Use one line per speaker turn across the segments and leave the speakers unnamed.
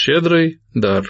Щедрый дар.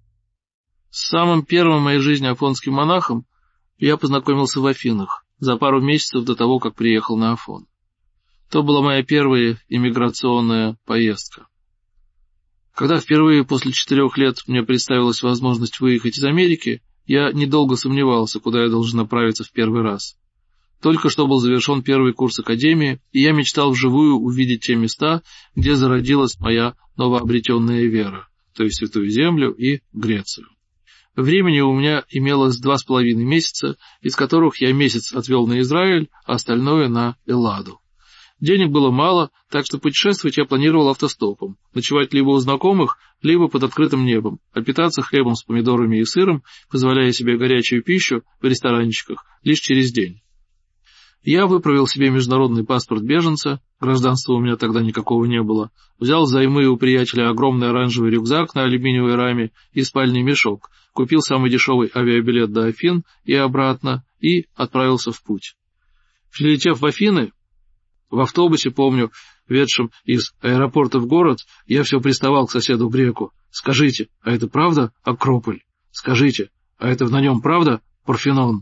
С самым первым в моей жизни афонским монахом я познакомился в Афинах за пару месяцев до того, как приехал на Афон. То была моя первая иммиграционная поездка. Когда впервые после 4 лет мне представилась возможность выехать из Америки, я недолго сомневался, куда я должен направиться в первый раз. Только что был завершен первый курс академии, и я мечтал вживую увидеть те места, где зародилась моя новообретенная вера, то есть Святую Землю и Грецию. Времени у меня имелось 2,5 месяца, из которых я месяц отвел на Израиль, а остальное на Элладу. Денег было мало, так что путешествовать я планировал автостопом, ночевать либо у знакомых, либо под открытым небом, а питаться хлебом с помидорами и сыром, позволяя себе горячую пищу в ресторанчиках лишь через день. Я выправил себе международный паспорт беженца, гражданства у меня тогда никакого не было, взял взаймы у приятеля огромный оранжевый рюкзак на алюминиевой раме и спальный мешок, купил самый дешевый авиабилет до Афин и обратно и отправился в путь. Прилетев в Афины, в автобусе, помню, ведшем из аэропорта в город, я все приставал к соседу-греку. «Скажите, а это правда Акрополь? Скажите, а это на нем правда Парфенон?»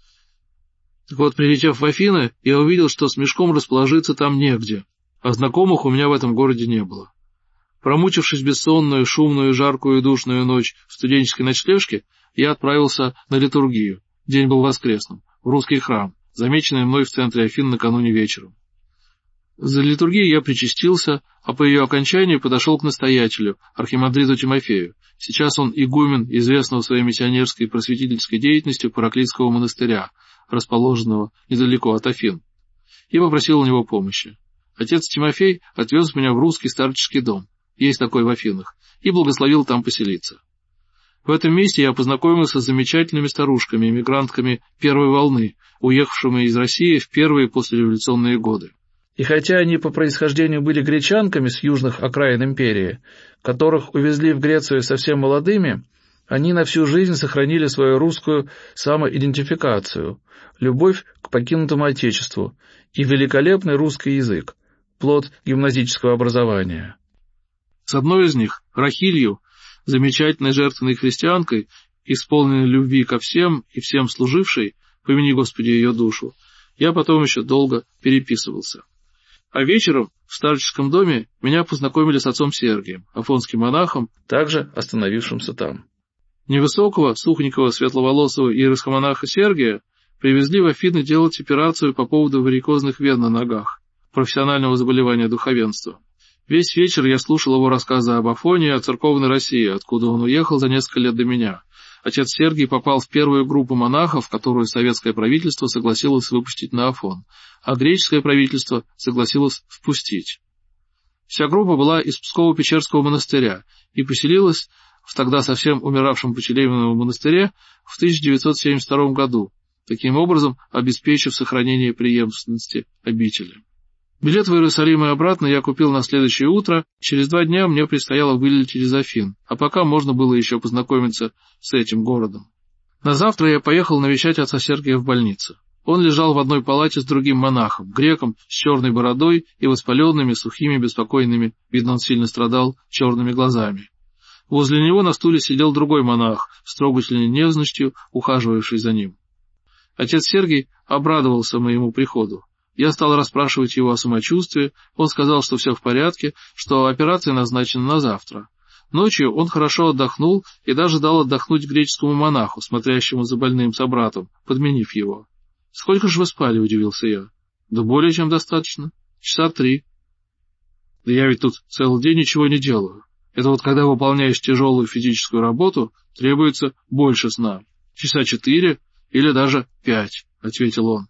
Так вот, прилетев в Афины, я увидел, что с мешком расположиться там негде, а знакомых у меня в этом городе не было. Промучившись бессонную, шумную, жаркую и душную ночь в студенческой ночлежке, я отправился на литургию, день был воскресным, в русский храм, замеченный мной в центре Афин накануне вечером. За литургией я причастился, а по ее окончании подошел к настоятелю, архимандриту Тимофею. Сейчас он игумен известного своей миссионерской и просветительской деятельностью Параклитского монастыря, расположенного недалеко от Афин, и попросил у него помощи. Отец Тимофей отвез меня в русский старческий дом, есть такой в Афинах, и благословил там поселиться. В этом месте я познакомился с замечательными старушками-эмигрантками первой волны, уехавшими из России в первые послереволюционные годы. И хотя они по происхождению были гречанками с южных окраин империи, которых увезли в Грецию совсем молодыми, они на всю жизнь сохранили свою русскую самоидентификацию, любовь к покинутому отечеству и великолепный русский язык, плод гимназического образования. С одной из них, Рахилью, замечательной жертвенной христианкой, исполненной любви ко всем и всем служившей, помяни Господи ее душу, я потом еще долго переписывался. А вечером в старческом доме меня познакомили с отцом Сергием, афонским монахом, также остановившимся там. Невысокого, сухонького, светловолосого иеросхомонаха Сергия привезли в Афины делать операцию по поводу варикозных вен на ногах, профессионального заболевания духовенства. Весь вечер я слушал его рассказы об Афоне и о церковной России, откуда он уехал за несколько лет до меня. Отец Сергий попал в первую группу монахов, которую советское правительство согласилось выпустить на Афон, а греческое правительство согласилось впустить. Вся группа была из Псково-Печерского монастыря и поселилась в тогда совсем умиравшем Пчелевиновом монастыре в 1972 году, таким образом обеспечив сохранение преемственности обители. Билет в Иерусалим и обратно я купил на следующее утро, через 2 дня мне предстояло вылететь из Афин, а пока можно было еще познакомиться с этим городом. На завтра я поехал навещать отца Сергия в больнице. Он лежал в одной палате с другим монахом, греком, с черной бородой и воспаленными, сухими, беспокойными, видно, он сильно страдал, черными глазами. Возле него на стуле сидел другой монах, с трогательной нежностью, ухаживавший за ним. Отец Сергий обрадовался моему приходу. Я стал расспрашивать его о самочувствии, он сказал, что все в порядке, что операция назначена на завтра. Ночью он хорошо отдохнул и даже дал отдохнуть греческому монаху, смотрящему за больным собратом, подменив его. — Сколько же вы спали? — удивился я. — Да более чем достаточно. 3 часа. — Да я ведь тут целый день ничего не делаю. Это вот когда выполняешь тяжелую физическую работу, требуется больше сна. 4 часа или даже 5, — ответил он.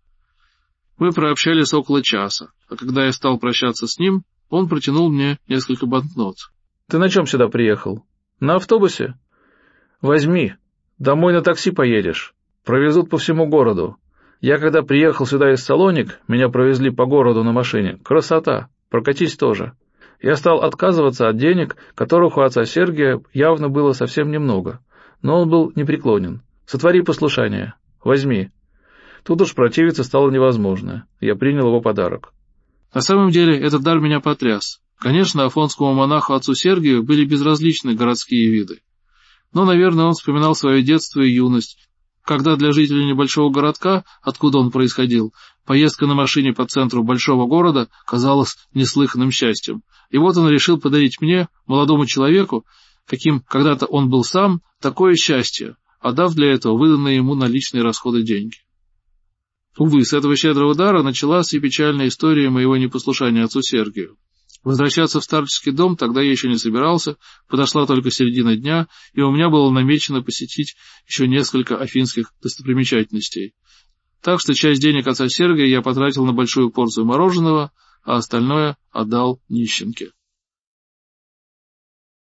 Мы прообщались около часа, а когда я стал прощаться с ним, он протянул мне несколько банкнот. — Ты на чем сюда приехал? — На автобусе. — Возьми. Домой на такси поедешь. Провезут по всему городу. Я когда приехал сюда из Салоник, меня провезли по городу на машине. Красота. Прокатись тоже. Я стал отказываться от денег, которых у отца Сергия явно было совсем немного, но он был непреклонен. Сотвори послушание. Возьми. Тут уж противиться стало невозможно. Я принял его подарок. На самом деле этот дар меня потряс. Конечно, афонскому монаху отцу Сергию были безразличны городские виды. Но, наверное, он вспоминал свое детство и юность, когда для жителей небольшого городка, откуда он происходил, поездка на машине по центру большого города казалась неслыханным счастьем. И вот он решил подарить мне, молодому человеку, каким когда-то он был сам, такое счастье, отдав для этого выданные ему на личные расходы деньги. Увы, с этого щедрого дара началась и печальная история моего непослушания отцу Сергию. Возвращаться в старческий дом тогда я еще не собирался, подошла только середина дня, и у меня было намечено посетить еще несколько афинских достопримечательностей. Так что часть денег отца Сергия я потратил на большую порцию мороженого, а остальное отдал нищенке.